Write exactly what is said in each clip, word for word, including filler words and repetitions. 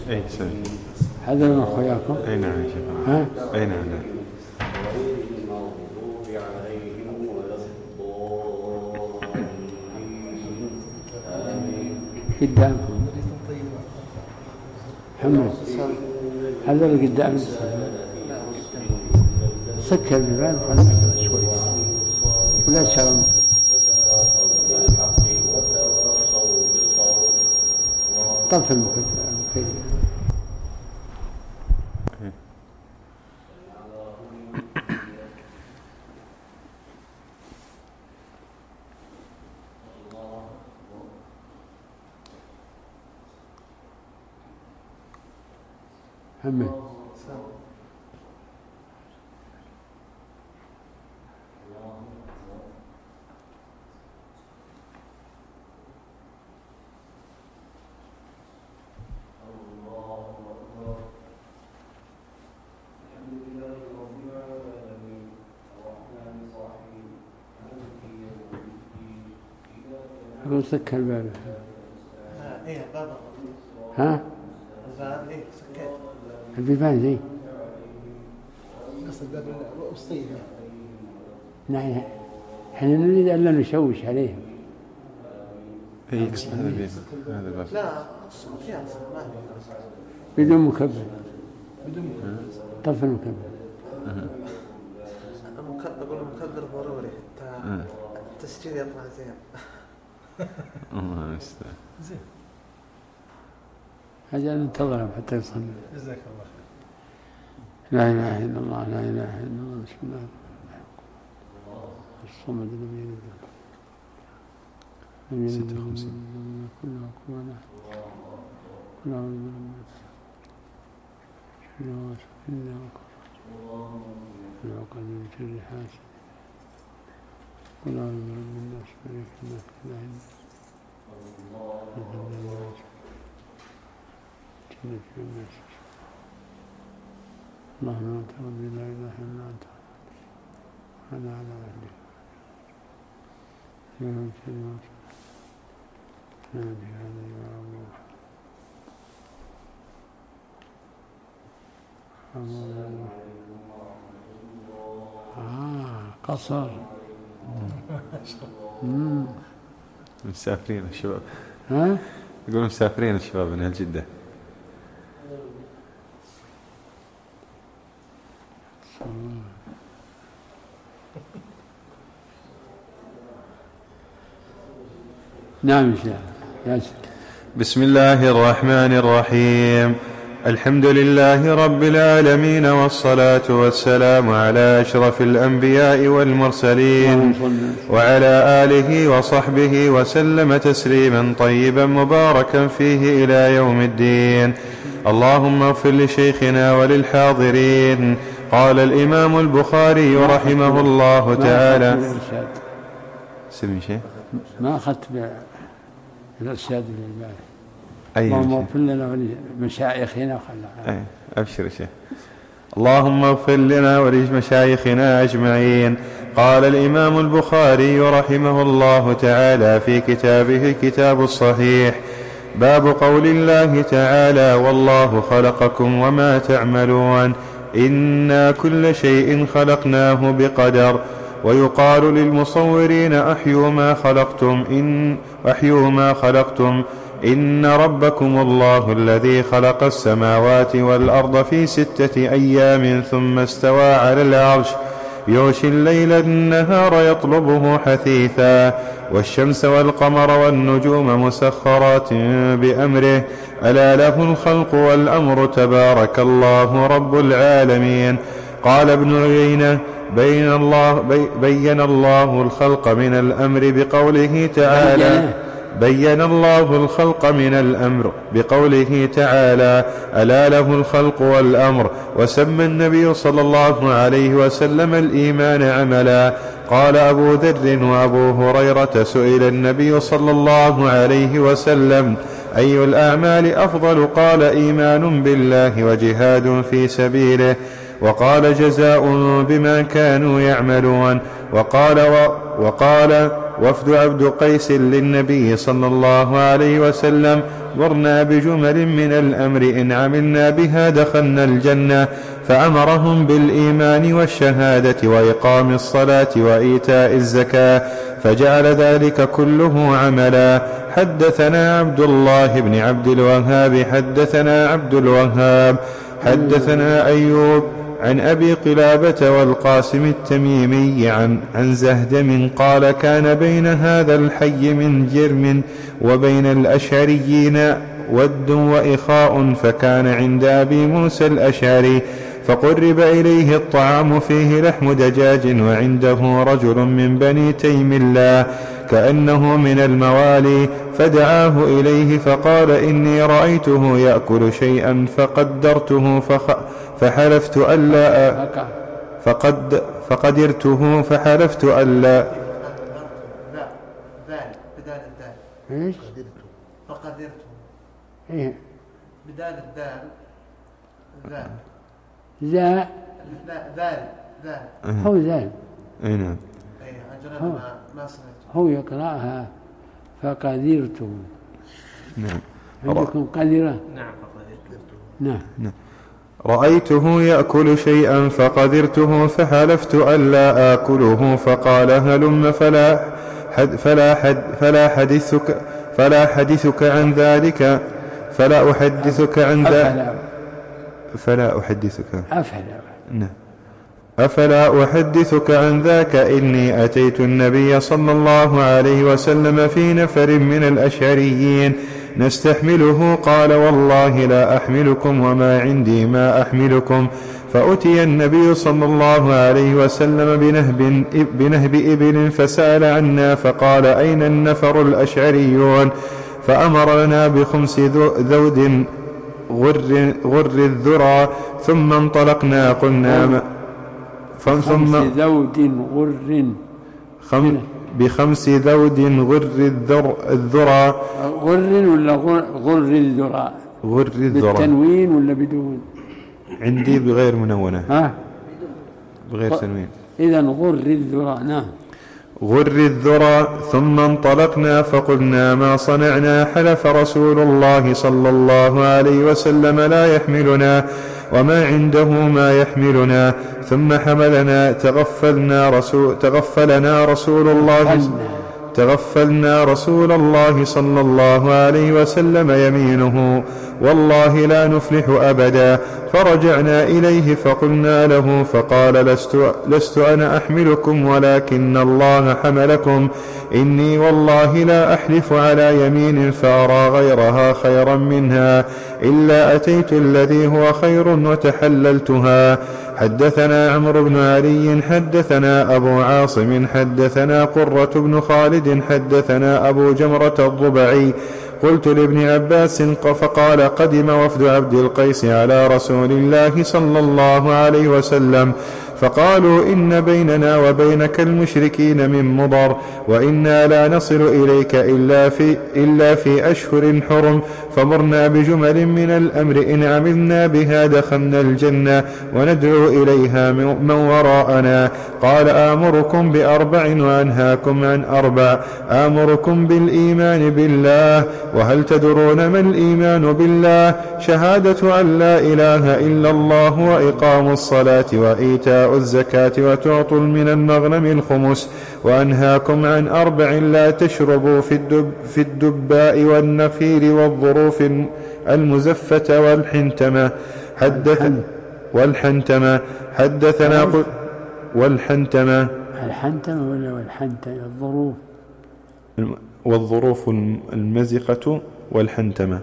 أي سنة. هذا من أخوياكم؟ أي نعم يا شيخ. ها؟ أي نعم نعم. قدامهم محمد هذا اللي قدام سكر البيبان وخلنا شوي ولا تشغل طرف المكيف. محمد أقول سكر الباب. إيه باب. ها؟ الباب إيه سكر. البيبان زي. قصد الباب الوسطي. نحن احنا نريد أن لا نشوش عليهم. أي هذا بيه هذا الباب. لا فيها ما بدون مكبر. بدون مكبر. طرف المكبر. أقول مكبر ضروري حتى التسجيل يطلع زين. الله يستر. زين. أجل ننتظرهم حتى يصلي. جزاك الله خير. لا إله إلا الله لا إله إلا الله بسم الله الصمد لم يلد لم يلد ولم يولد كله كفوا أحد قل أعوذ برب الناس من الوسواس من شر حاسد قل أعوذ برب الناس ملك الناس إله الناس جنة الناس اللهم أنت ربي لا إله إلا أنت أنا على أهلك يوم كلمة نادي هذه وأبوه أبوه آه قصر مسافرين الشباب. ها؟ يقولون مسافرين الشباب من هالجدة. نعم يا بسم الله الرحمن الرحيم. الحمد لله رب العالمين والصلاة والسلام على أشرف الأنبياء والمرسلين وعلى آله وصحبه وسلم تسليما طيبا مباركا فيه إلى يوم الدين. اللهم اغفر لشيخنا وللحاضرين. قال الإمام البخاري رحمه الله تعالى. سلمي شيء ما أخذت بالإرشاد للباري. أي اللهم اغفر لنا ولمشايخنا وخلنا. أبشر شيء. اللهم اغفر لنا ولمشايخنا أجمعين. قال الإمام البخاري رحمه الله تعالى في كتابه الكتاب الصحيح: باب قول الله تعالى: والله خلقكم وما تعملون إنا كل شيء خلقناه بقدر. ويقال للمصورين: أحيوا ما خلقتم إن أحيوا ما خلقتم إن ربكم الله الذي خلق السماوات والأرض في ستة أيام ثم استوى على العرش يغشي الليل النهار يطلبه حثيثا والشمس والقمر والنجوم مسخرات بأمره ألا له الخلق والأمر تبارك الله رب العالمين. قال ابن عيينة: بين الله بي بين الله الخلق من الأمر بقوله تعالى بين الله الخلق من الأمر بقوله تعالى: ألا له الخلق والأمر. وسمى النبي صلى الله عليه وسلم الإيمان عملا. قال أبو ذر وأبو هريرة: سئل النبي صلى الله عليه وسلم: أي الأعمال أفضل؟ قال: إيمان بالله وجهاد في سبيله. وقال: جزاء بما كانوا يعملون. وقال, و وقال وفد عبد قيس للنبي صلى الله عليه وسلم: مرنا بجمل من الأمر إن عملنا بها دخلنا الجنة. فأمرهم بالإيمان والشهادة وإقام الصلاة وإيتاء الزكاة، فجعل ذلك كله عملا. حدثنا عبد الله بن عبد الوهاب حدثنا عبد الوهاب حدثنا أيوب عن أبي قلابة والقاسم التميمي عن, عن زهدم قال: كان بين هذا الحي من جرم وبين الأشعريين ود وإخاء، فكان عند أبي موسى الأشعري فقرب إليه الطعام فيه لحم دجاج، وعنده رجل من بني تيم الله كأنه من الموالي، فدعاه إليه فقال: إني رأيته يأكل شيئا فقدرته فخ... فحلفت ألا فقد فقدرته فحلفت ألا ايش؟ فقدرته ايه بدال الدال ذال ذا ذال ذال هو ذال اي نعم اي عجلنا ما ما سمعت هو يقرأها فقدرته. نعم عندكم قدرة؟ نعم فقدرته نعم. نعم رأيته يأكل شيئا فقدرته فحلفت ألا آكله، فقال: هلم فلا حد فلا حد فلا حدثك فلا حدثك عن ذلك فلا أحدثك عن ذلك فلا أحدثك أفلا نعم أفلا أحدثك عن ذاك إني أتيت النبي صلى الله عليه وسلم في نفر من الأشعريين نستحمله، قال: والله لا أحملكم وما عندي ما أحملكم. فأتي النبي صلى الله عليه وسلم بنهب, بنهب إبل فسأل عنا، فقال: أين النفر الأشعريون؟ فأمر لنا بخمس ذود غر, غر الذرى، ثم انطلقنا قلنا ما ثم ذود غر خم بخمس ذود غر الذر الذرى غر ولا غر, غر الذرى غر الذرى بالتنوين ولا بدون؟ عندي بغير منونة ها بغير تنوين. إذن غر الذرى. نعم غر الذرى. ثم انطلقنا فقلنا ما صنعنا؟ حلف رسول الله صلى الله عليه وسلم لا يحملنا وما عنده ما يحملنا. ثم حملنا تغفلنا رسول, تغفلنا رسول الله تغفلنا رسول الله صلى الله عليه وسلم يمينه: والله لا نفلح أبدا. فرجعنا إليه فقلنا له، فقال: لست, لست أنا أحملكم ولكن الله حملكم. إني والله لا أحلف على يمين فأرى غيرها خيرا منها إلا أتيت الذي هو خير وتحللتها. حدثنا عمرو بن علي حدثنا أبو عاصم حدثنا قرة بن خالد حدثنا أبو جمرة الضبعي قلت لابن عباس فقال: قدم وفد عبد القيس على رسول الله صلى الله عليه وسلم فقالوا: إن بيننا وبينك المشركين من مضر، وإنا لا نصل إليك إلا في, إلا في أشهر حرم، فمرنا بجمل من الأمر إن عملنا بها دخلنا الجنة وندعو إليها من وراءنا. قال: آمركم بأربع وأنهاكم عن أربع. آمركم بالإيمان بالله. وهل تدرون ما الإيمان بالله؟ شهادة أن لا إله إلا الله وإقام الصلاة وإيتاء الزكاة وتعطوا من المغنم الخمس. وأنهاكم عن أربع لا تشربوا في, الدب في الدباء والنخيل والظروف المزفة والحنتمة. حدث والحنتمة حدثنا قل والحنتمة الحنتمة ولا والحنتمة الظروف والظروف المزقة والحنتمة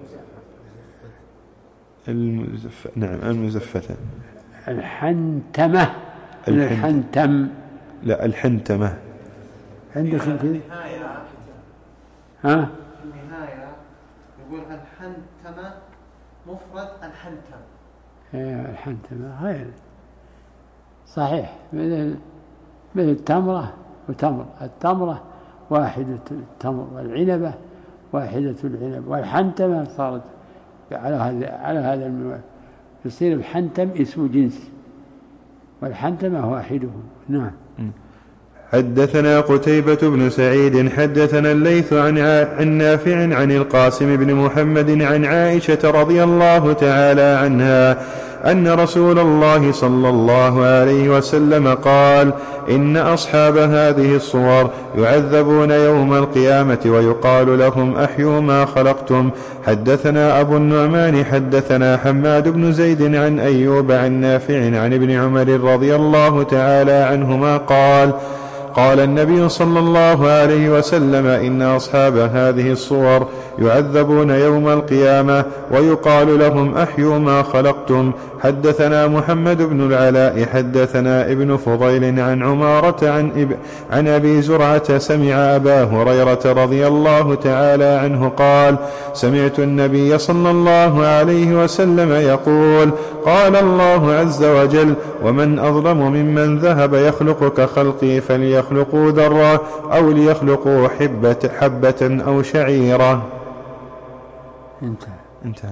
المزف... نعم المزفة. الحنتمة الحن... الحنتم لا الحنتمة عندك كذا. النهاية ها النهاية يقول الحنتمة مفرد الحنتم. ايه الحنتمة غير صحيح مثل مثل التمرة وتمر. التمرة واحدة التمر والعنبة واحدة العنب، والحنتمة صارت على هذا على هذا المواد يصير الحنتم اسم جنس والحنتمة واحده. نعم. حدثنا قتيبة بن سعيد حدثنا الليث عن, عن نافع عن القاسم بن محمد عن عائشة رضي الله تعالى عنها أن رسول الله صلى الله عليه وسلم قال: إن أصحاب هذه الصور يعذبون يوم القيامة ويقال لهم: أحيوا ما خلقتم. حدثنا أبو النعمان حدثنا حماد بن زيد عن أيوب عن نافع عن ابن عمر رضي الله تعالى عنهما قال: قال النبي صلى الله عليه وسلم: إن أصحاب هذه الصور يعذبون يوم القيامة ويقال لهم: أحيوا ما خلقتم. حدثنا محمد بن العلاء حدثنا ابن فضيل عن عمارة عن, إب... عن أبي زرعة سمع أبا هريرة رضي الله تعالى عنه قال: سمعت النبي صلى الله عليه وسلم يقول: قال الله عز وجل: ومن أظلم ممن ذهب يخلق كخلقي فليخلقوا ذرة أو ليخلقوا حبة, حبة أو شعيرة. انتهى انتهى.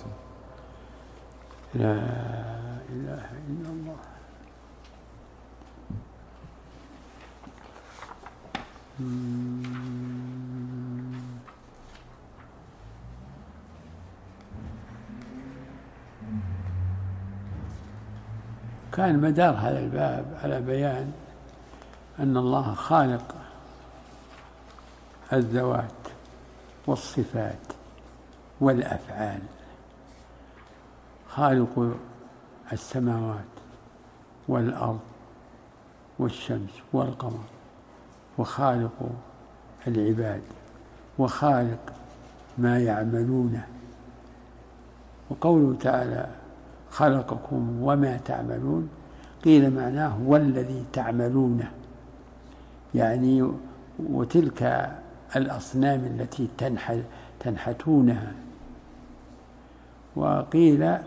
لا إله إلا الله. كان مدار هذا الباب على بيان أن الله خالق الذوات والصفات والأفعال، خالق السماوات والأرض والشمس والقمر، وخالق العباد، وخالق ما يعملونه. وقوله تعالى: خلقكم وما تعملون، قيل معناه والذي تعملونه، يعني وتلك الأصنام التي تنحتونها. وقيل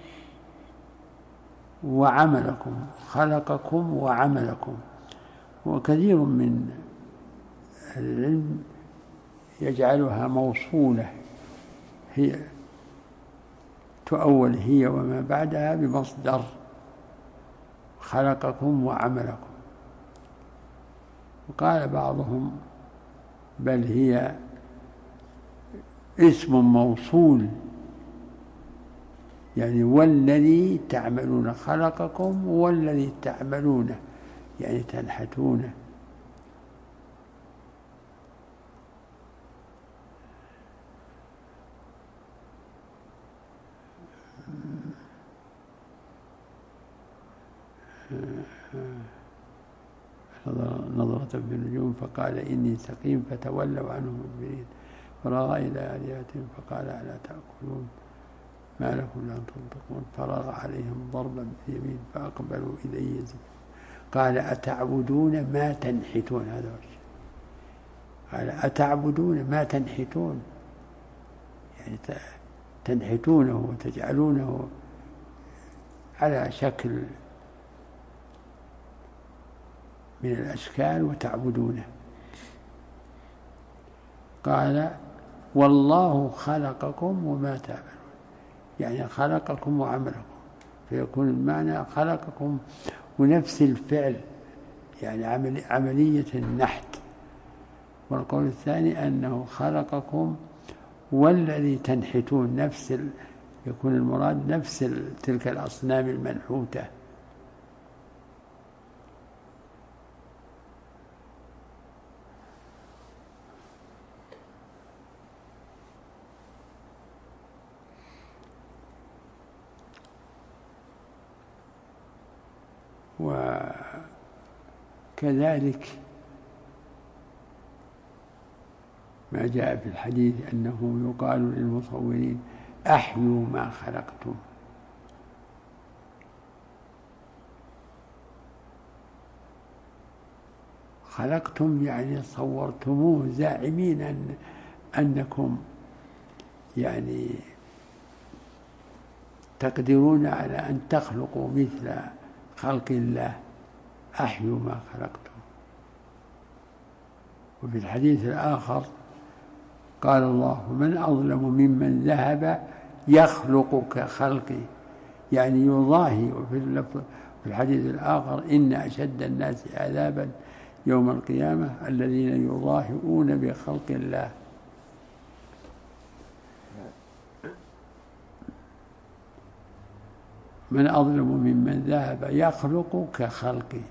وعملكم، خلقكم وعملكم. وكثير من العلم يجعلها موصولة، هي تؤول هي وما بعدها بمصدر خلقكم وعملكم. وقال بعضهم بل هي اسم موصول، يعني والذي تعملون، خلقكم والذي تعملونه يعني تنحتونه. نظرة بالنجوم فقال إني سقيم فتولوا عنه مدبرين، فراغ إلى آلهتهم فقال ألا تأكلون ما لكم لا تنطقون، فراغ عليهم ضربا باليمين فأقبلوا إليه زفرا، قال أتعبدون ما تنحتون. هذا الشيء قال أتعبدون ما تنحتون، يعني تنحتونه وتجعلونه على شكل من الأشكال وتعبدونه. قال والله خلقكم وما تعملون، يعني خلقكم وعملكم، فيكون المعنى خلقكم ونفس الفعل، يعني عملية النحت. والقول الثاني أنه خلقكم والذي تنحتون، نفس ال... يكون المراد نفس ال... تلك الأصنام المنحوتة. وكذلك ما جاء في الحديث أنه يقال للمصورين أحيوا ما خلقتم. خلقتم يعني صورتموه، زاعمين أن أنكم يعني تقدرون على أن تخلقوا مثل خلق الله. أحيوا ما خلقتم. وفي الحديث الآخر قال الله من أظلم ممن ذهب يخلق كخلقي، يعني يضاهي. وفي الحديث الآخر إن أشد الناس عذابا يوم القيامة الذين يضاهئون بخلق الله. من أظلم ممن ذهب يخلق كخلقه.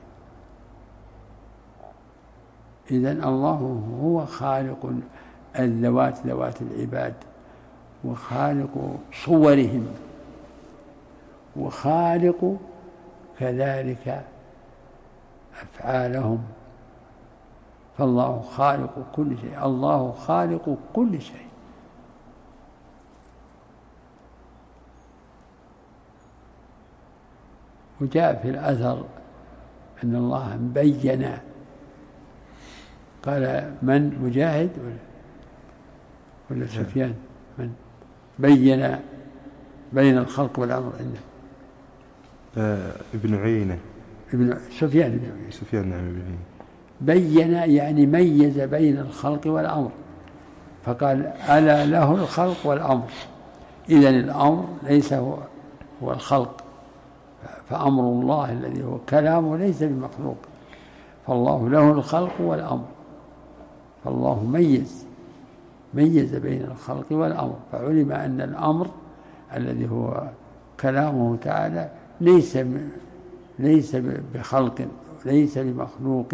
إذن الله هو خالق الذوات ذوات العباد، وخالق صورهم، وخالق كذلك أفعالهم. فالله خالق كل شيء، الله خالق كل شيء. وجاء في الأثر أن الله بين، قال من؟ مجاهد ولا سفيان؟ من بين بين الخلق والأمر عنده؟ آه ابن عيينة. ابن سفيان ابن عيينة. سفيان نعم ابن عيينة. بين يعني ميز بين الخلق والأمر، فقال ألا له الخلق والأمر. إذن الأمر ليس هو هو الخلق، فأمر الله الذي هو كلامه ليس بمخلوق، فالله له الخلق والأمر. فالله ميز ميز بين الخلق والأمر، فعلم أن الأمر الذي هو كلامه تعالى ليس ليس بخلق، ليس بمخلوق.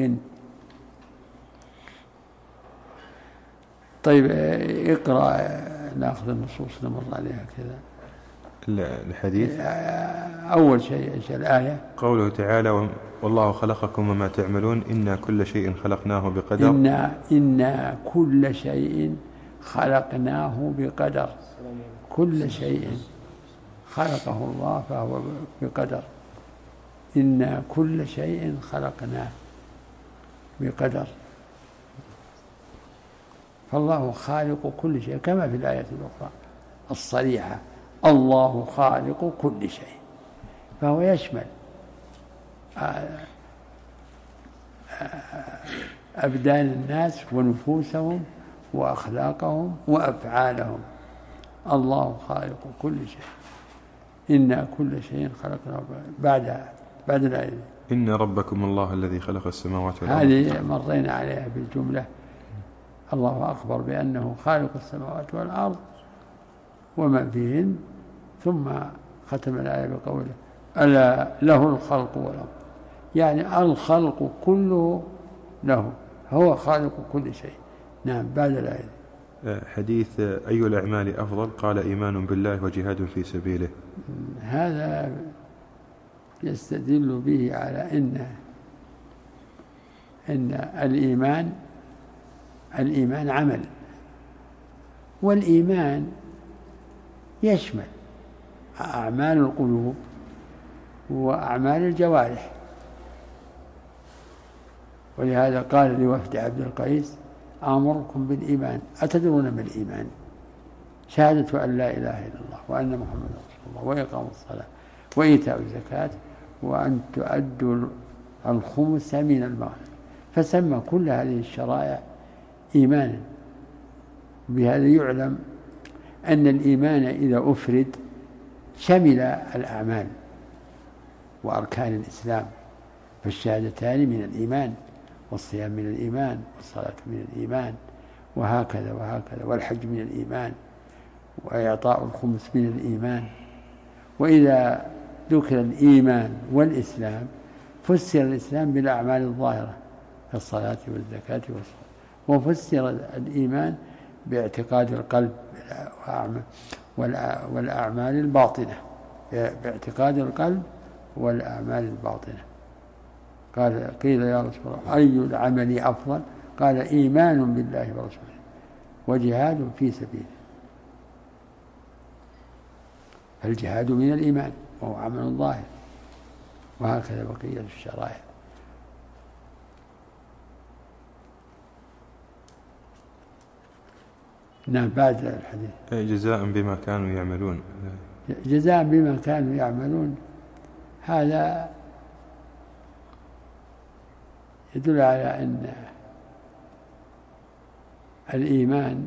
طيب اقرأ ناخذ النصوص نمر عليها كذا. الحديث أول شيء إيش الآية؟ قوله تعالى والله خلقكم وما تعملون إنا كل شيء خلقناه بقدر. إنا, إنا كل شيء خلقناه بقدر. كل شيء خلقه الله فهو بقدر. إنا كل شيء خلقناه بقدر. فالله خالق كل شيء، كما في الآية الأخرى الصريحة الله خالق كل شيء، فهو يشمل أبدان الناس ونفوسهم وأخلاقهم وأفعالهم. الله خالق كل شيء. إنا كل شيء خلقناه بعد بعد الآية. إن ربكم الله الذي خلق السماوات والأرض. هذه مرينا عليها بالجملة. الله أخبر بأنه خالق السماوات والأرض وما فيهن، ثم ختم الآية بقوله ألا له الخلق والأمر، يعني الخلق كله له، هو خالق كل شيء. نعم بعد الآية. حديث أي الأعمال أفضل؟ قال إيمان بالله وجهاد في سبيله. هذا يستدل به على أن أن الإيمان الإيمان عمل، والإيمان يشمل أعمال القلوب وأعمال الجوارح. ولهذا قال لوفد عبد القيس آمركم بالإيمان، أتدرون ما الإيمان؟ شهادة أن لا إله إلا الله وأن محمد رسول الله وإقام الصلاة وإيتاء الزكاة وأن تؤدوا الخمس من المغنم. فسمى كل هذه الشرائع إيمانا. بهذا يعلم أن الإيمان إذا أفرد شمل الأعمال وأركان الإسلام، فالشهادتان من الإيمان، والصيام من الإيمان، والصلاة من الإيمان، وهكذا وهكذا، والحج من الإيمان، وإعطاء الخمس من الإيمان. وإذا ذكر الإيمان والإسلام فسر الإسلام بالأعمال الظاهرة كالصلاة والزكاة والصلاة، وفسر الإيمان باعتقاد القلب والأعمال الباطنة، باعتقاد القلب والأعمال الباطنة. قال قيل يا رسول الله أي العمل أفضل؟ قال إيمان بالله ورسوله وجهاد في سبيله. فالجهاد من الإيمان وهو عمل ظاهر، وهكذا بقية الشرائع. نعم بعد الحديث جزاء بما كانوا يعملون. جزاء بما كانوا يعملون، هذا يدل على أن الإيمان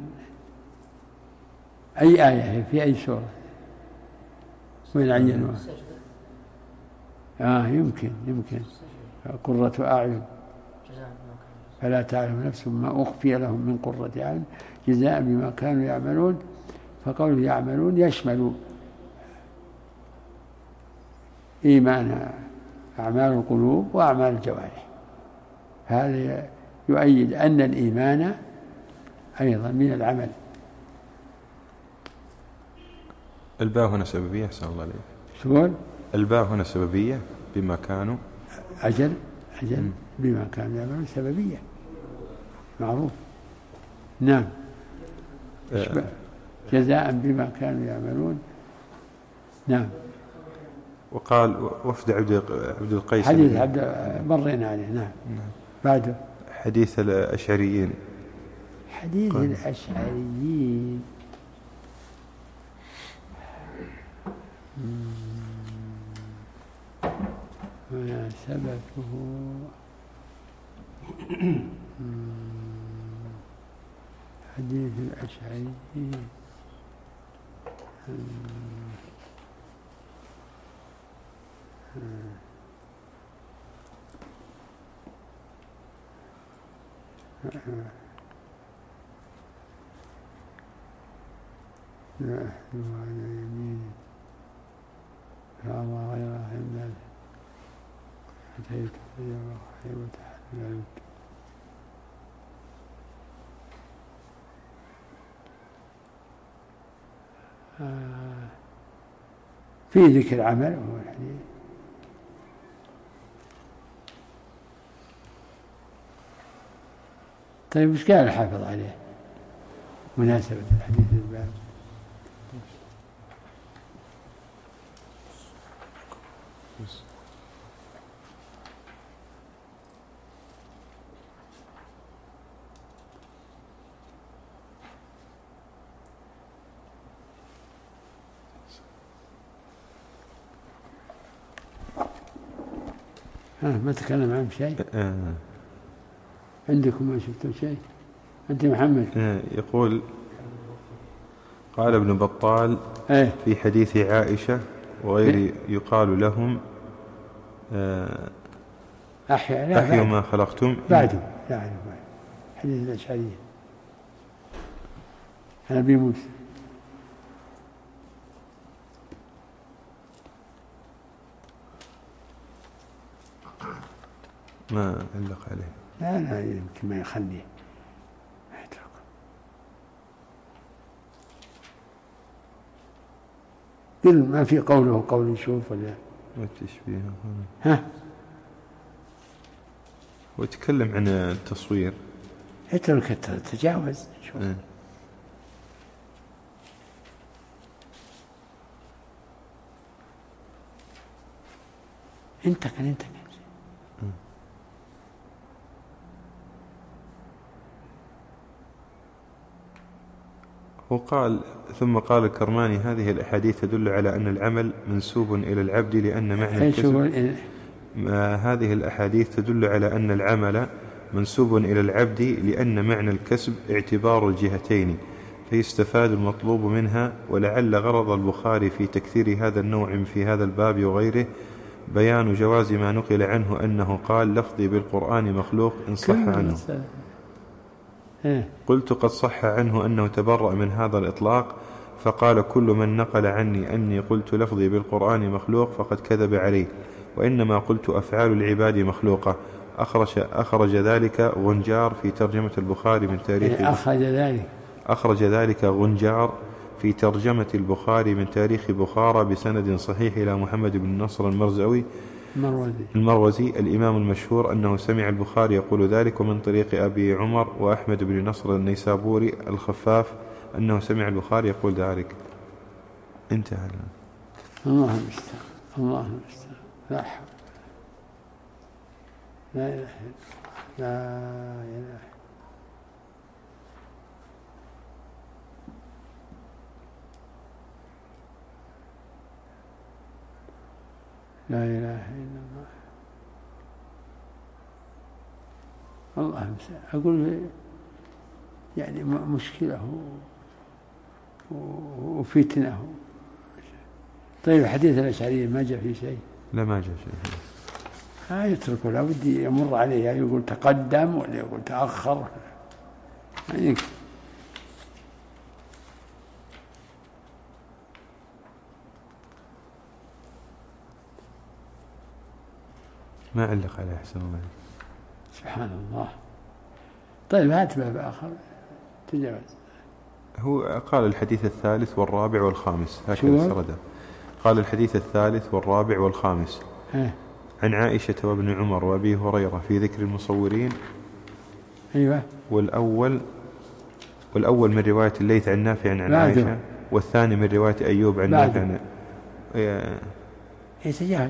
أي آية في أي سورة وين عينوها؟ آه يمكن يمكن قرة أعين فلا تعلم نفس ما أخفي لهم من قرة أعين جزاء بما كانوا يعملون. فقوله يعملون يشمل إيمان أعمال القلوب وأعمال الجوارح. هذا يؤيد أن الإيمان أيضا من العمل. الباء هنا سببية. أحسن الله عليك. شقول الباء هنا سببية بما كانوا. أجل أجل بما كانوا يعملون سببية معروف. نعم. آه. جزاء بما كانوا يعملون. نعم. وقال وفد عبد عبد القيس حديث عبد مرينا عليه. نعم. نعم. بعده حديث الأشعريين. حديث قال. الأشعريين مناسبته حديث الأشعريين لا أحلو على يمينه فأما غيره إلا أتيت في وخير وتحللت. آه في ذكر عمل هو الحديث. طيب وش قال الحافظ عليه مناسبة الحديث الباب؟ ها ما تكلم عن شيء. آه. عندكم ما شفتوا شيء أنت محمد؟ آه. يقول قال ابن بطال ايه؟ في حديث عائشة وغير يقال لهم آه أحيا أحيوا ما خلقتم. بعده لا حديث الأشعرية عن أبي موسى. ما علق عليه. لا لا يمكن ما يخليه ما يترك. قل ما في قوله قول يشوف ولا ما تشبيه. ها ويتكلم عن التصوير. اترك تجاوز شوف. اه. انت كان انت كان وقال ثم قال الكرماني هذه الأحاديث تدل على أن العمل منسوب إلى العبد لأن معنى الكسب. هذه الأحاديث تدل على أن العمل منسوب إلى العبد لأن معنى الكسب اعتبار الجهتين فيستفاد المطلوب منها. ولعل غرض البخاري في تكثير هذا النوع في هذا الباب وغيره بيان جواز ما نقل عنه أنه قال لفظي بالقرآن مخلوق إن صح عنه. قلت قد صح عنه أنه تبرأ من هذا الإطلاق فقال كل من نقل عني أني قلت لفظي بالقرآن مخلوق فقد كذب عليه وإنما قلت أفعال العباد مخلوقة. أخرج, أخرج ذلك غنجار في ترجمة البخاري من تاريخ أخرج ذلك أخرج ذلك غنجار في ترجمة البخاري من تاريخ بخارى بسند صحيح إلى محمد بن نصر المرزوي المروزي, المروزي الإمام المشهور أنه سمع البخاري يقول ذلك. ومن طريق أبي عمر وأحمد بن نصر النيسابوري الخفاف أنه سمع البخاري يقول ذلك. انتهى. الله المستعان الله المستعان. لا حول لا إله لا إله لا إله إلا الله. الله المستعان. أقول يعني مشكلة وفتنة. طيب حديث الأشعرية ما جاء فيه شيء؟ لا ما جاء شيء. ها يتركه، لا بد يمر عليه، يقول تقدم ولا يقول تأخر يعني. ما علق عليه أحسن الله. سبحان الله. طيب هات باب آخر تجاوز. هو قال الحديث الثالث والرابع والخامس هكذا سرده. قال الحديث الثالث والرابع والخامس اه. عن عائشة وابن عمر وأبي هريرة في ذكر المصورين. أيوة. والأول والأول من رواية الليث عن نافع عن عائشة، والثاني من رواية أيوب عن نافع عن اي تجاوز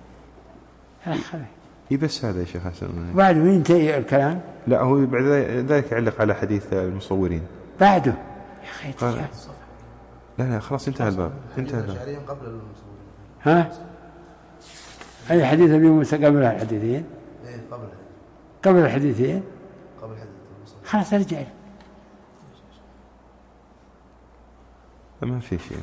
اي بس هذا يا شيخ حسن. بعد ينتهي الكلام. لا هو بعد ذلك يعلق على حديث المصورين بعده يا اخي تجاوز. لا لا خلاص انتهى الباب، انتهى الباب. قبل المصورين. ها أي حديث أبي موسى قبل الحديثين؟ إيه قبل قبل الحديثين؟ قبل الحديثين. خلاص ارجع. ما في شيء.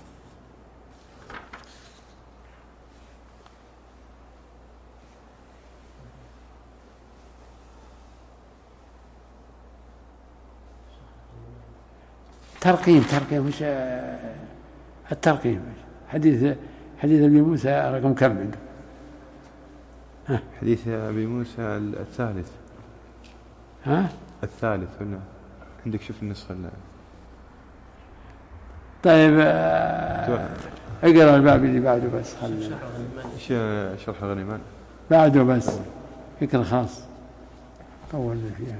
ترقيم ترقيم مش الترقيم. حديث حديث أبي موسى رقم كم عنده؟ ها؟ حديث أبي موسى الثالث. ها؟ الثالث ولا عندك؟ شوف النسخة. لا طيب اقرأ الباب اللي بعده بس. خلي ايش شرح الغنيمان بعده بس اقرأ خلاص. طولنا فيها.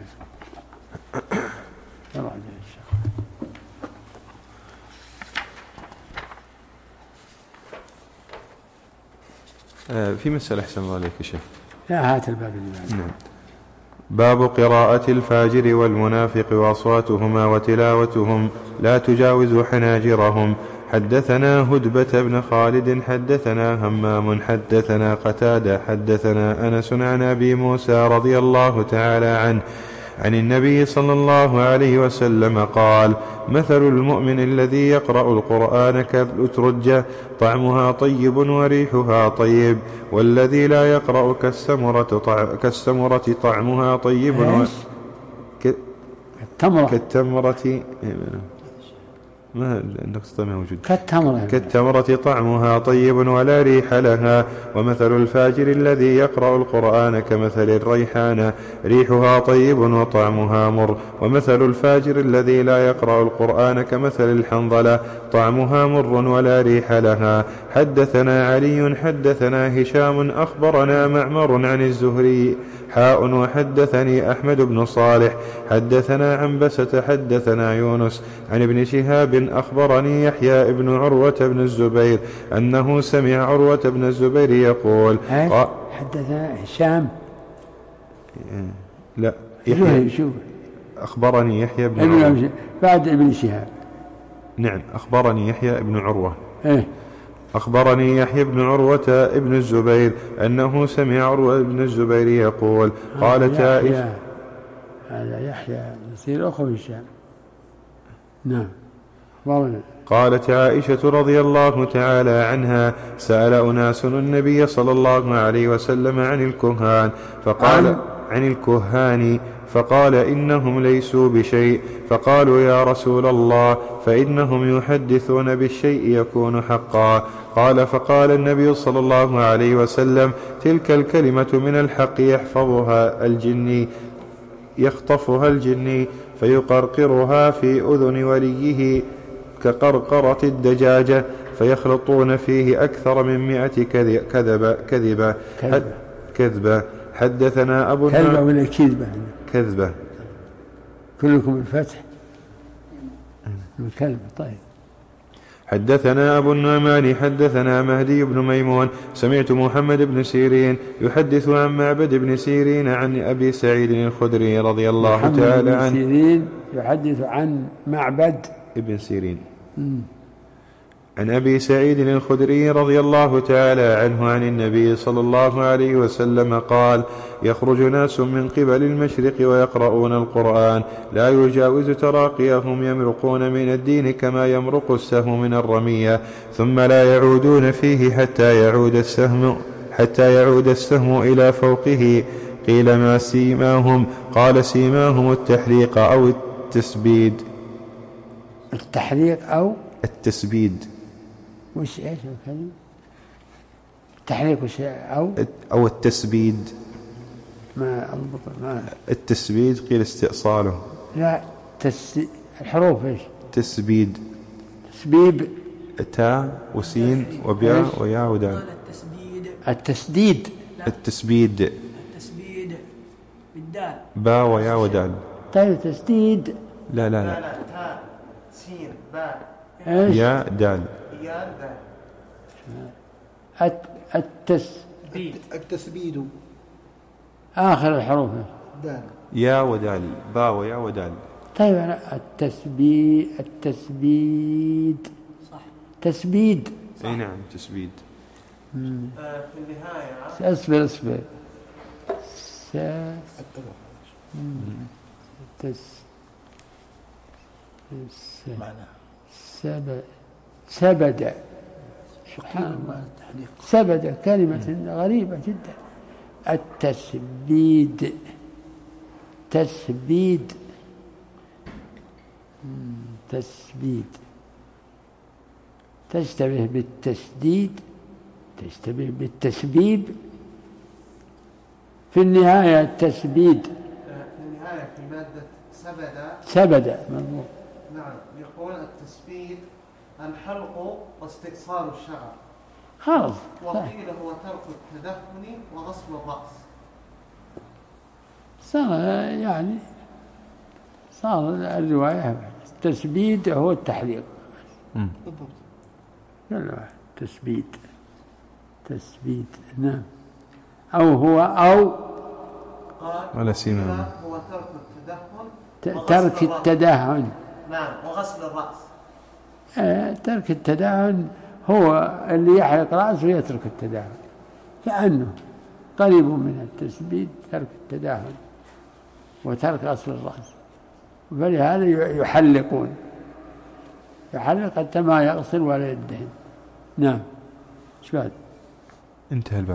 راجع ان شاء الله. في مسألة أحسن الله عليك يا شيخ. لا هات الباب اللي بعده. نعم. باب قراءة الفاجر والمنافق وأصواتهما وتلاوتهم لا تجاوز حناجرهم. حدثنا هدبة بن خالد حدثنا همام حدثنا قتادة حدثنا أنس عن أبي موسى رضي الله تعالى عنه عن النبي صلى الله عليه وسلم قال: مثل المؤمن الذي يقرأ القرآن كالأترجة طعمها طيب وريحها طيب، والذي لا يقرأ كالسمرة, طع... كالسمرة طعمها طيب و... ك... كالتمرة كالتمرة ما النقطة موجود. كالتمرة كالتمرة طعمها طيب ولا ريح لها. ومثل الفاجر الذي يقرأ القرآن كمثل الريحانة ريحها طيب وطعمها مر. ومثل الفاجر الذي لا يقرأ القرآن كمثل الحنظلة طعمها مر ولا ريح لها. حدثنا علي حدثنا هشام أخبرنا معمر عن الزهري حاء وحدثني أحمد بن صالح حدثنا عنبسة حدثنا يونس عن ابن شهاب أخبرني يحيى بن عروة بن الزبير أنه سمع عروة بن الزبير يقول حدثنا هشام لا يحيى شوف أخبرني يحيى بن عروة بعد ابن شهاب. نعم أخبرني يحيى بن عروة إيه؟ أخبرني يحيى بن عروة ابن الزبير أنه سمع عروة بن الزبير يقول قالت عائشة. هذا يحيى يصير أخو هشام. نعم. قالت عائشة رضي الله تعالى عنها: سأل أناس النبي صلى الله عليه وسلم عن الكهان فقال عن, عن الكهان فقال إنهم ليسوا بشيء. فقالوا: يا رسول الله فإنهم يحدثون بالشيء يكون حقا. قال: فقال النبي صلى الله عليه وسلم: تلك الكلمة من الحق يحفظها الجني يخطفها الجني فيقرقرها في أذن وليه كقرقرة الدجاجة فيخلطون فيه أكثر من مئة كذبة كذبة كذبة. حدثنا أبو كذبة ولا كذبة؟ كذبة. كلكم الفتح الكلبة. طيب. حدثنا أبو النعمان حدثنا مهدي بن ميمون سمعت محمد بن سيرين يحدث عن معبد بن سيرين عن أبي سعيد الخدري رضي الله تعالى عنه. محمد بن سيرين يحدث عن معبد ابن سيرين مم. عن أبي سعيد الخدري رضي الله تعالى عنه عن النبي صلى الله عليه وسلم قال: يخرج ناس من قبل المشرق ويقرؤون القرآن لا يجاوز تراقيهم يمرقون من الدين كما يمرق السهم من الرمية ثم لا يعودون فيه حتى يعود السهم حتى يعود السهم إلى فوقه. قيل ما سيماهم؟ قال سيماهم التحليق أو التسبيد. التحليق أو التسبيد. وش إيش الكلمة؟ التحليق وش أو أو التسبيد. ما أضبط ما التسبيد قيل استئصاله. لا تس... الحروف إيش؟ تسبيد. تسبيب. تاء وسين وبياء وياء ودال. التسديد. التسديد. التسبيد. التسبيد بالدال. باء وياء ودال. طيب تسديد. لا لا لا. لا تاء سين باء ياء دال. ياء دال. الت... التسبيد. التسبيد آخر الحروف دال. ياء ودال. باء وياء ودال. طيب أنا التسبيد. التسبيد صح. تسبيد. اي نعم تسبيد. آه في النهاية اصبر اصبر س... تس... س... سب... سبد. سبحان الله. سبد كلمة غريبة جدا. التسبيد. تسبيد. تسبيد تشتبه بالتسديد، تشتبه بالتسبيب. في النهاية التسبيد. في النهاية في مادة سبد. سبد مضبوط. نعم يقول التسبيد الحلق واستئصال الشعر. خلاص. وقيل هو ترك التدهن وغسل الرأس. صار يعني صار الرواية التسبيد هو التحليق. بالضبط. لا تسبيد. تسبيد نعم. أو هو أو ولا سيما هو ترك التدهن. ترك التدهن. نعم وغسل الرأس. آه ترك التدهن هو اللي يحلق رأسه ويترك التدهن، لأنه قريب من التسبيد ترك التدهن وترك غسل الرأس، فلهذا يحلقون. يحلق حتى ما يغسل ولا يدهن. نعم. ايش بعد؟ انتهى الباب.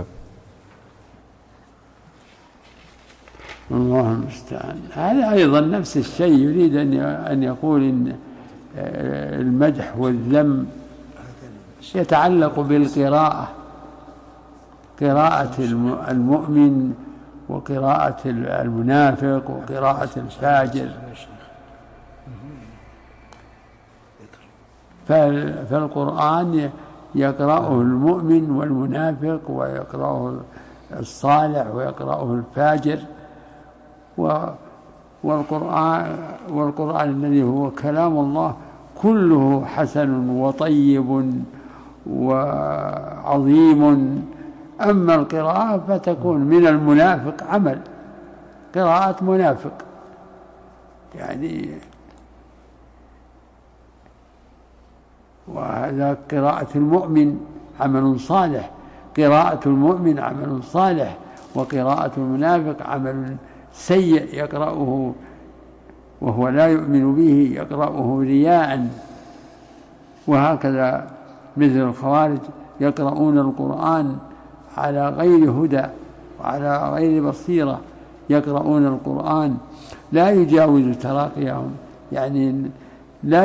الله المستعان. هذا أيضا نفس الشيء، يريد أن يقول إن المدح والذم يتعلق بالقراءة، قراءة المؤمن وقراءة المنافق وقراءة الفاجر. فالقرآن يقرأه المؤمن والمنافق ويقرأه الصالح ويقرأه الفاجر. والقرآن والقرآن الذي هو كلام الله كله حسن وطيب وعظيم. أما القراءة فتكون من المنافق عمل، قراءة منافق يعني، وهذا قراءة المؤمن عمل صالح. قراءة المؤمن عمل صالح، وقراءة المنافق عمل سيء يقرأه وهو لا يؤمن به، يقرأه رياء. وهكذا مثل الخوارج يقرؤون القرآن على غير هدى وعلى غير بصيرة، يقرؤون القرآن لا يجاوز تراقيهم، يعني لا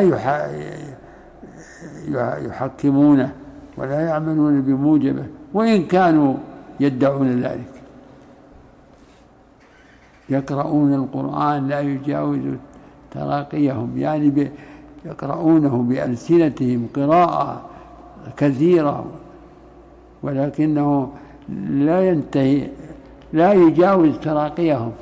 يحكمونه ولا يعملون بموجبه، وإن كانوا يدعون ذلك. يقرؤون القرآن لا يجاوز تراقيهم، يعني يقرؤونه بألسنتهم قراءة كثيرة، ولكنه لا ينتهي، لا يجاوز تراقيهم.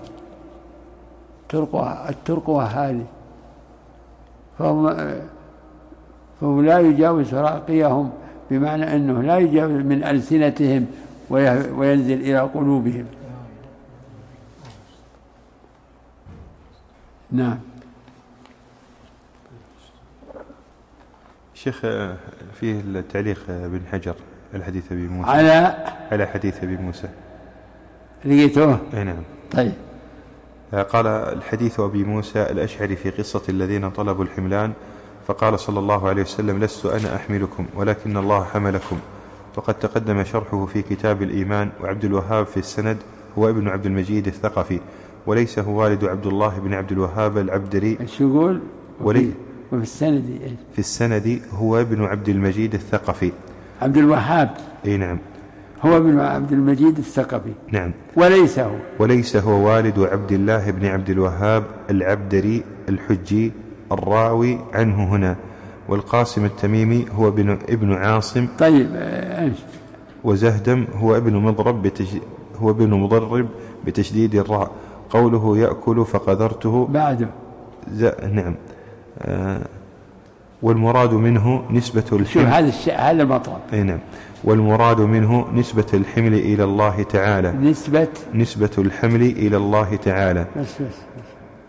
الترقوة هذه فهم, فهم لا يجاوز تراقيهم، بمعنى أنه لا يجاوز من ألسنتهم وينزل إلى قلوبهم. نعم. شيخ فيه التعليق ابن حجر الحديث أبي موسى على على حديث أبي موسى لقيته. أي نعم. طيب. قال الحديث أبي موسى الأشعري في قصة الذين طلبوا الحملان، فقال صلى الله عليه وسلم: لست أنا أحملكم ولكن الله حملكم، فقد تقدم شرحه في كتاب الإيمان. وعبد الوهاب في السند هو ابن عبد المجيد الثقفي، وليس هو والد عبد الله بن عبد الوهاب العبدري. ايش يقول؟ ولي وفي السند إيه؟ في السند هو ابن عبد المجيد الثقفي. عبد الوهاب اي نعم، هو ابن عبد المجيد الثقفي. نعم. وليس هو وليس هو والد عبد الله بن عبد الوهاب العبدري الحجي الراوي عنه هنا. والقاسم التميمي هو ابن, ابن عاصم. طيب ايش؟ وزهدم هو ابن مضرب بتج... هو ابن مضرب بتشديد الراء. قوله يأكل فقدرته بعده ز... نعم. آه والمراد منه نسبة شوف الحمل. هذا الشيء، هذا المطلب. أي نعم. والمراد منه نسبة الحمل إلى الله تعالى. نسبة نسبة الحمل إلى الله تعالى. بس بس, بس.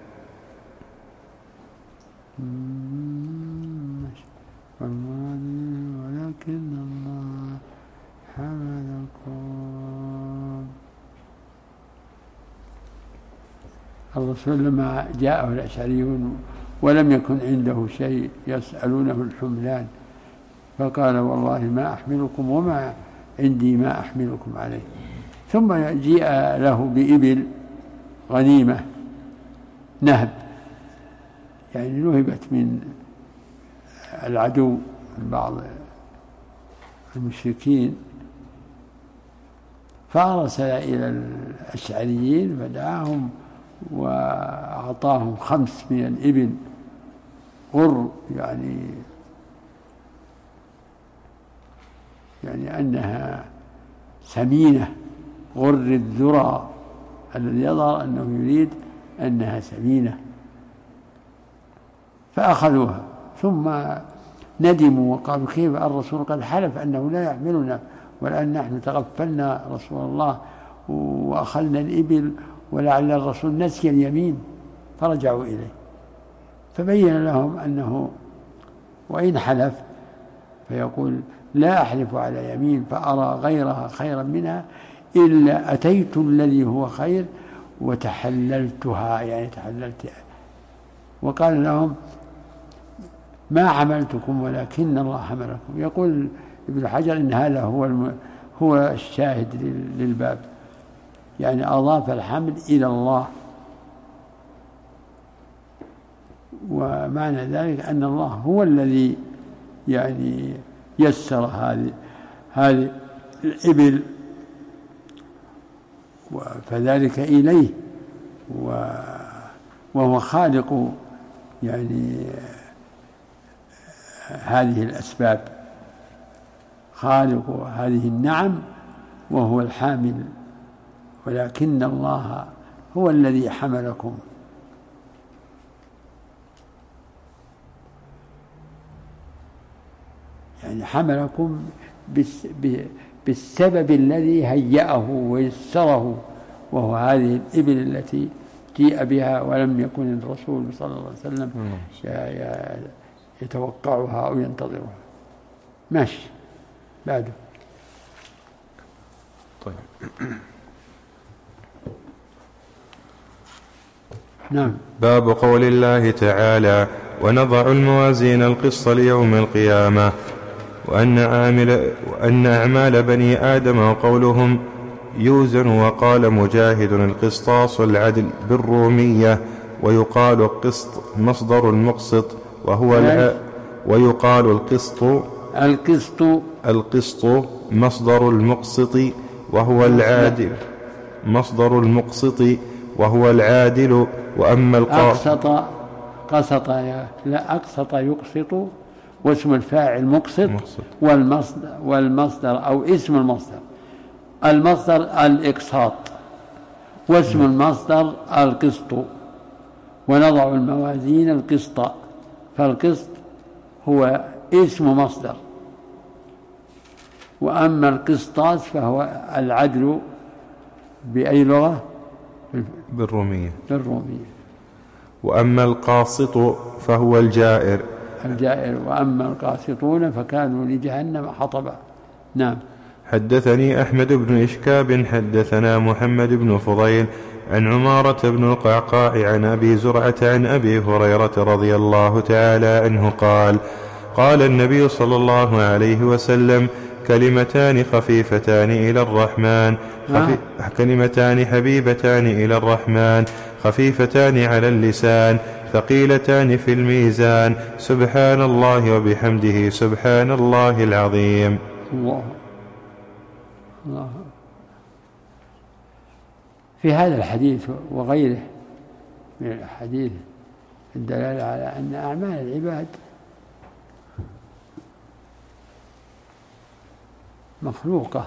ولكن الله حملكم. الرسول لما جاءه الأشعريون ولم يكن عنده شيء يسألونه الحملان، فقال والله ما أحملكم وما عندي ما أحملكم عليه. ثم جيء له بإبل غنيمة نهب، يعني نهبت من العدو من بعض المشركين، فأرسل إلى الأشعريين فدعاهم وأعطاهم خمس من الإبل غر، يعني يعني أنها سمينة، غر الذرى الذي يظهر أنه يريد أنها سمينة، فأخذوها. ثم ندموا وقالوا كيف الرسول قد حلف أنه لا يحملنا، والآن نحن تغفلنا رسول الله وأخذنا الإبل، ولعل الرسول نسي اليمين. فرجعوا إليه فبين لهم أنه وإن حلف فيقول لا أحلف على يمين فأرى غيرها خيرا منها إلا أتيت الذي هو خير وتحللتها، يعني تحللتها. وقال لهم ما حملتكم ولكن الله حملكم. يقول ابن حجر إن هذا هو الم... هو الشاهد للباب، يعني أضاف الحمل إلى الله، ومعنى ذلك أن الله هو الذي يعني يسر هذه هذه الإبل، فذلك إليه، وهو خالق يعني هذه الأسباب، خالق هذه النعم وهو الحامل، ولكن الله هو الذي حملكم. يعني حملكم بالسبب الذي هيأه ويسره، وهو هذه الإبل التي جيء بها ولم يكن الرسول صلى الله عليه وسلم يتوقعها أو ينتظرها. ماشي بعده. طيب. نعم. باب قول الله تعالى ونضع الموازين القسط ليوم القيامة، وأن, عامل وأن أعمال بني آدم وقولهم يوزن. وقال مجاهد القسطاس العدل بالرومية، ويقال القسط مصدر المقسط وهو الع... ويقال القسط القسط القسط مصدر المقسط وهو العادل مصدر المقسط وهو العادل. وأما القاسط قسط لا أقسط يقسط، واسم الفاعل مقسط، والمصدر, والمصدر أو اسم المصدر المصدر الإقساط، واسم المصدر القسط. ونضع الموازين القسط، فالقسط هو اسم مصدر. وأما القسطاس فهو العدل بأي لغة؟ بالرومية. بالرومية. وأما القاسط فهو الجائر الجائر وأما القاسطون فكانوا لجهنم حطبا. نعم. حدثني أحمد بن إشكاب حدثنا محمد بن فضيل عن عمارة بن القعقاع عن أبي زرعة عن أبي هريرة رضي الله تعالى عنه قال قال النبي صلى الله عليه وسلم كلمتان خفيفتان إلى الرحمن خفي... كلمتان حبيبتان إلى الرحمن خفيفتان على اللسان ثقيلتان في الميزان سبحان الله وبحمده سبحان الله العظيم. الله الله. في هذا الحديث وغيره من الحديث الدلالة على أن أعمال العباد مخلوقة،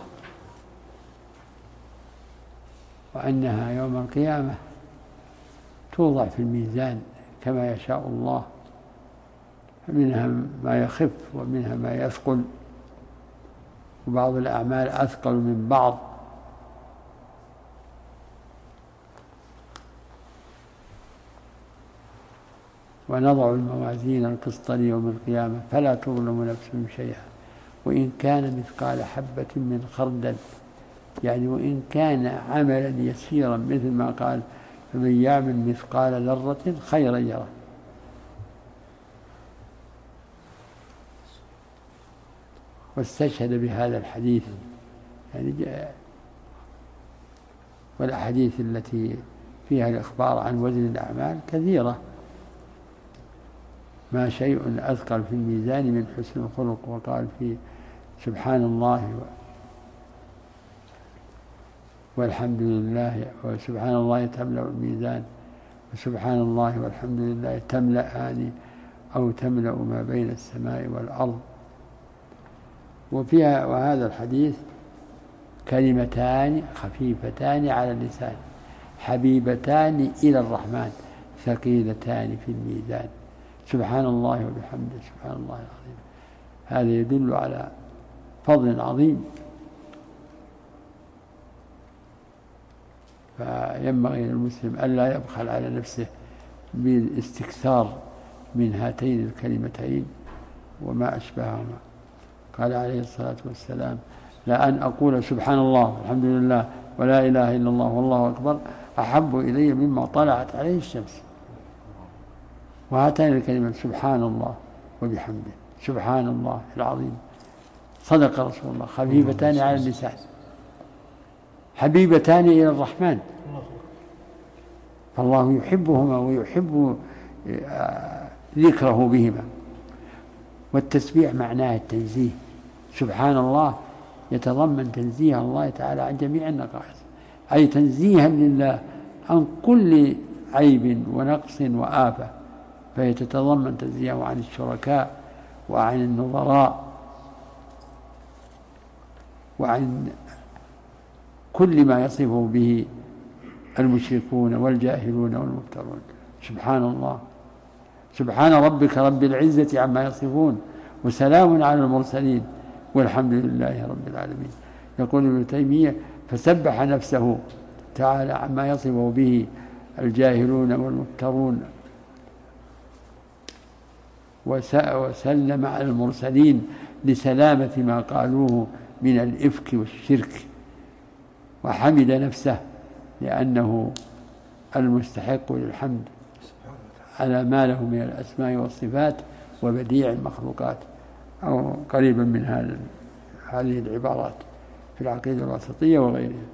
وأنها يوم القيامة توضع في الميزان كما يشاء الله، منها ما يخف ومنها ما يثقل، وبعض الأعمال أثقل من بعض. ونضع الموازين القسط ليوم القيامة فلا تظلم نفس شيئا وإن كان مثقال حبة من خردل، يعني وإن كان عملا يسيرا، مثل ما قال فمن يعمل مثقال ذرة خيرا يره. واستشهد بهذا الحديث يعني جاء، والأحاديث التي فيها الإخبار عن وزن الأعمال كثيرة، ما شيء أثقل في الميزان من حسن الخلق. وقال في سبحان الله والحمد لله، وسبحان الله تملأ الميزان، وسبحان الله والحمد لله تملأان أو تملأ ما بين السماء والأرض. وفيها وهذا الحديث كلمتان خفيفتان على اللسان حبيبتان إلى الرحمن ثقيلتان في الميزان سبحان الله وبحمده سبحان الله العظيم. هذا يدل على فضل عظيم، فينبغي للمسلم ألا يبخل على نفسه بالاستكثار من هاتين الكلمتين وما أشبههما. قال عليه الصلاة والسلام لأن أقول سبحان الله والحمد لله ولا إله إلا الله والله أكبر أحب إلي مما طلعت عليه الشمس. وهاتين الكلمات سبحان الله وبحمده سبحان الله العظيم صدق رسول الله خفيفتان على اللسان حبيبتان إلى الرحمن، فالله يحبهما ويحب ذكره بهما. والتسبيح معناه التنزيه، سبحان الله يتضمن تنزيه الله تعالى عن جميع النقائص، أي تنزيها لله عن كل عيب ونقص وآفة، فهي تتضمن تنزيهه عن الشركاء وعن النظراء وعن كل ما يصفه به المشركون والجاهلون والمفترون. سبحان الله سبحان ربك رب العزة عما يصفون وسلام على المرسلين والحمد لله رب العالمين. يقول ابن تيمية فسبح نفسه تعالى عما يصفه به الجاهلون والمفترون وسلم على المرسلين لسلامة ما قالوه من الإفك والشرك، وحمد نفسه لأنه المستحق للحمد على ما له من الأسماء والصفات وبديع المخلوقات، أو قريبا من هذا هذه العبارات في العقيدة الواسطية وغيرها.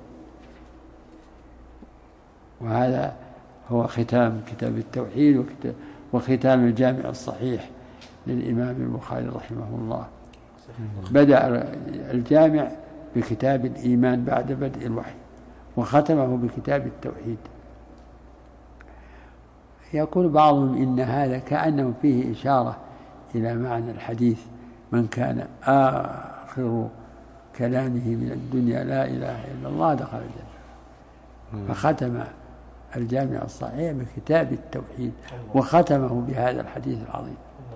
وهذا هو ختام كتاب التوحيد وختام الجامع الصحيح للإمام البخاري رحمه الله. بدأ الجامع بكتاب الإيمان بعد بدء الوحي وختمه بكتاب التوحيد. يقول بعضهم إن هذا كأنه فيه إشارة إلى معنى الحديث من كان آخر كلامه من الدنيا لا إله إلا الله دخل الجنة، فختم الجامع الصحيح بكتاب التوحيد وختمه بهذا الحديث العظيم،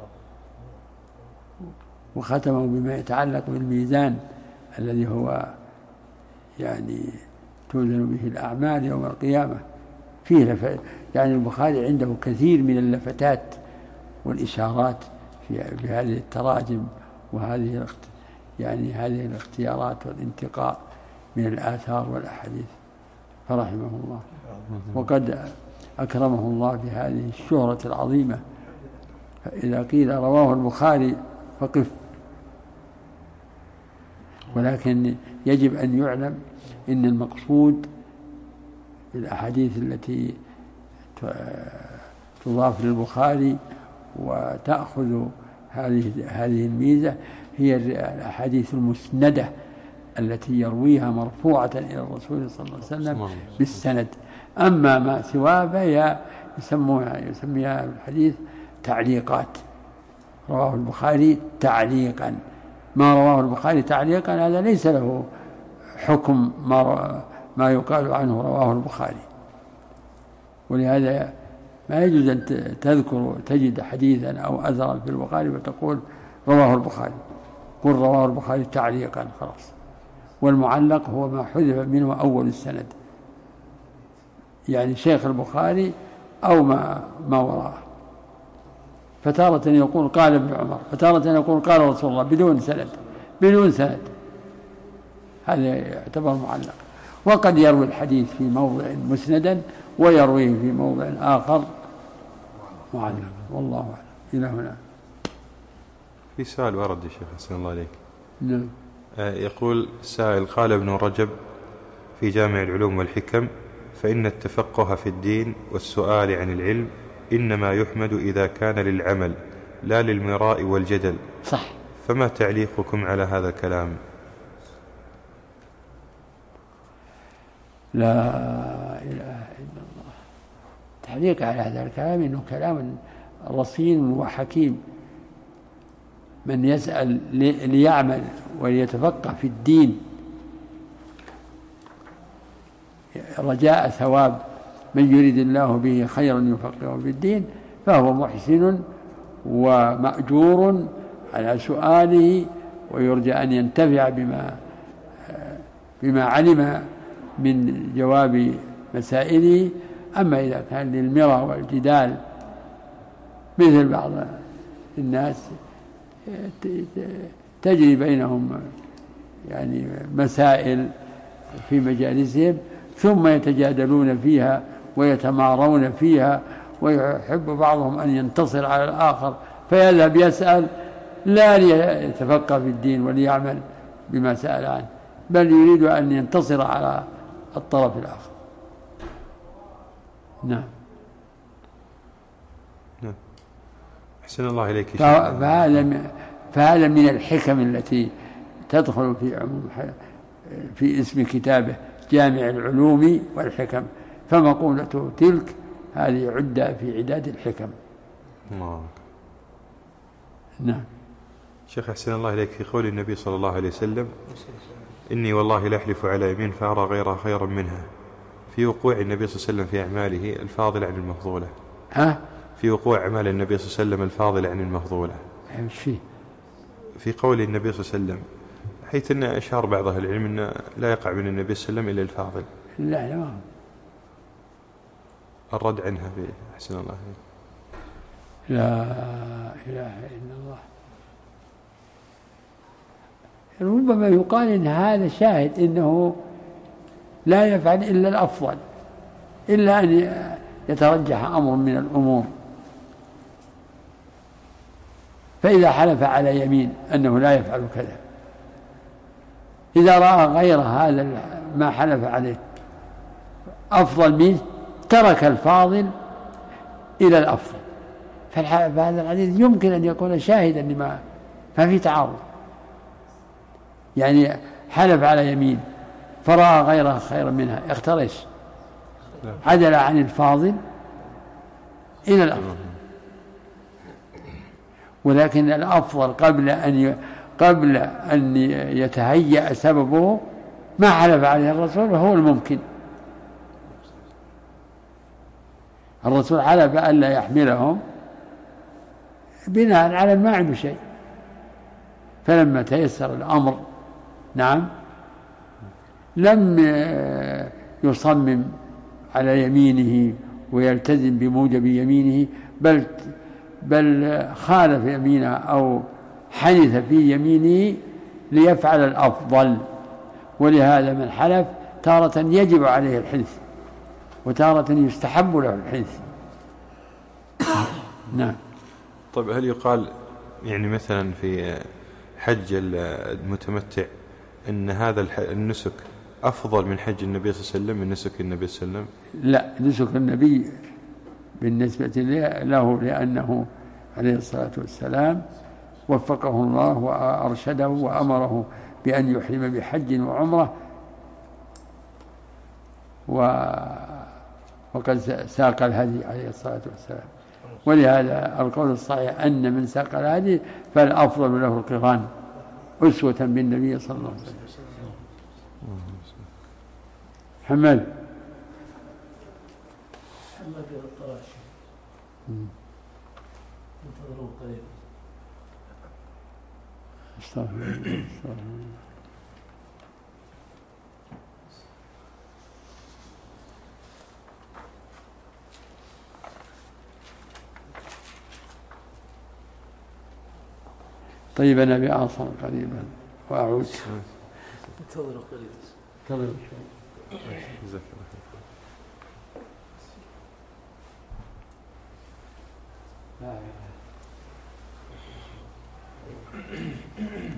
وختمه بما يتعلق بالميزان الذي هو يعني توزن به الأعمال يوم القيامة. فيه لف... يعني البخاري عنده كثير من اللفتات والإشارات في بهذه التراجم وهذه الاخت... يعني هذه الاختيارات والانتقاء من الآثار والأحاديث فرحمه الله. وقد أكرمه الله بهذه الشهرة العظيمة، فإذا قيل رواه البخاري فقف، ولكن يجب أن يعلم إن المقصود في الأحاديث التي تضاف للبخاري وتأخذ هذه هذه الميزة هي الأحاديث المسندة التي يرويها مرفوعة إلى الرسول صلى الله عليه وسلم بالسند. أما ما سواه فهي يسموها يسميها الحديث تعليقات، رواه البخاري تعليقا. ما رواه البخاري تعليقا هذا ليس له حكم ما ما يقال عنه رواه البخاري. ولهذا ما يجوز أن تذكر تجد حديثا أو أثرا في البخاري وتقول رواه البخاري، قل رواه البخاري تعليقا خلاص. والمعلق هو ما حذف منه أول السند، يعني شيخ البخاري أو ما ما وراءه. فتارة يقول قال ابن عمر، فتارة يقول قال رسول الله بدون سند بدون سند، هذا يعتبر معلق. وقد يروي الحديث في موضع مسندا ويرويه في موضع آخر معلق، والله أعلم. إلى هنا في سؤال ورد يا شيخ حسن الله عليك. نعم. يقول السائل قال ابن رجب في جامع العلوم والحكم فإن التفقه في الدين والسؤال عن العلم إنما يحمد إذا كان للعمل لا للمراء والجدل. صح. فما تعليقكم على هذا الكلام؟ لا إله إلا الله. تعليق على هذا الكلام إنه كلام رصين وحكيم. من يسأل ليعمل وليتفقه في الدين رجاء ثواب من يريد الله به خيرا يفقهه في الدين فهو محسن ومأجور على سؤاله، ويرجى أن ينتفع بما بما علم من جواب مسائله. أما إذا كان للمرى والجدال مثل بعض الناس تجري بينهم يعني مسائل في مجالسهم ثم يتجادلون فيها ويتمارون فيها، ويحب بعضهم أن ينتصر على الآخر فيذهب يسأل لا ليتفقه في الدين وليعمل بما سأل عنه، بل يريد أن ينتصر على الطرف الآخر. نعم. نعم. أحسن الله إليك. فهذا فهذا من الحكم التي تدخل في عموم في اسم كتابه جامع العلوم والحكم، فمقولته تلك هذه عدة في عداد الحكم. الله. نعم. شيخ أحسن الله إليك في قول النبي صلى الله عليه وسلم إني والله لأحلف على يمين فأرى غيرها خيرا منها، في وقوع النبي صلى الله عليه وسلم في أعماله الفاضلة عن المفضولة. ها؟ في وقوع أعمال النبي صلى الله عليه وسلم الفاضلة عن المفضولة. ايش فيه؟ في قول النبي صلى الله عليه وسلم حيث أن أشار بعض أهل العلم أن لا يقع من النبي صلى الله عليه وسلم إلا الفاضل. لا لا. الرد عنها في أحسن الله. لا إله إلا الله. ربما يقال إن هذا شاهد إنه لا يفعل إلا الأفضل، إلا أن يترجح أمر من الأمور، فإذا حلف على يمين أنه لا يفعل كذا، إذا رأى غير هذا ما حلف عليه أفضل منه ترك الفاضل إلى الأفضل. فهذا الحديث يمكن أن يكون شاهدا لما ما في تعارض. يعني حلف على يمين فرأى غيرها خيرا منها اختار ايش؟ عدل عن الفاضل إلى الأفضل. ولكن الأفضل قبل أن قبل أن يتهيأ سببه ما حلف عليه الرسول وهو الممكن. الرسول حلف ألا يحملهم بناء على ما عنده شيء، فلما تيسر الأمر نعم لم يصمم على يمينه ويلتزم بموجب يمينه، بل بل خالف يمينه أو حنث في يمينه ليفعل الأفضل. ولهذا من حلف تارة يجب عليه الحنث وتارة يستحب له الحنث. نعم. طيب هل يقال يعني مثلا في حج المتمتع أن هذا النسك أفضل من حج النبي صلى الله عليه وسلم، من نسك النبي صلى الله عليه وسلم؟ لا، نسك النبي بالنسبة له لأنه عليه الصلاة والسلام وفقه الله وأرشده وأمره بأن يحرم بحج وعمرة، وقد ساق الهدي عليه الصلاة والسلام. ولهذا القول الصحيح أن من ساق الهدي فالأفضل له القران أسوة بالنبي صلى الله عليه وسلم. محمد محمد الطراشي انتظروا قريبا. استغفر الله. طيب أنا بأعصر قريبا وأعود. انتظروا قريبا. انتظروا شوي. جزاك الله خير.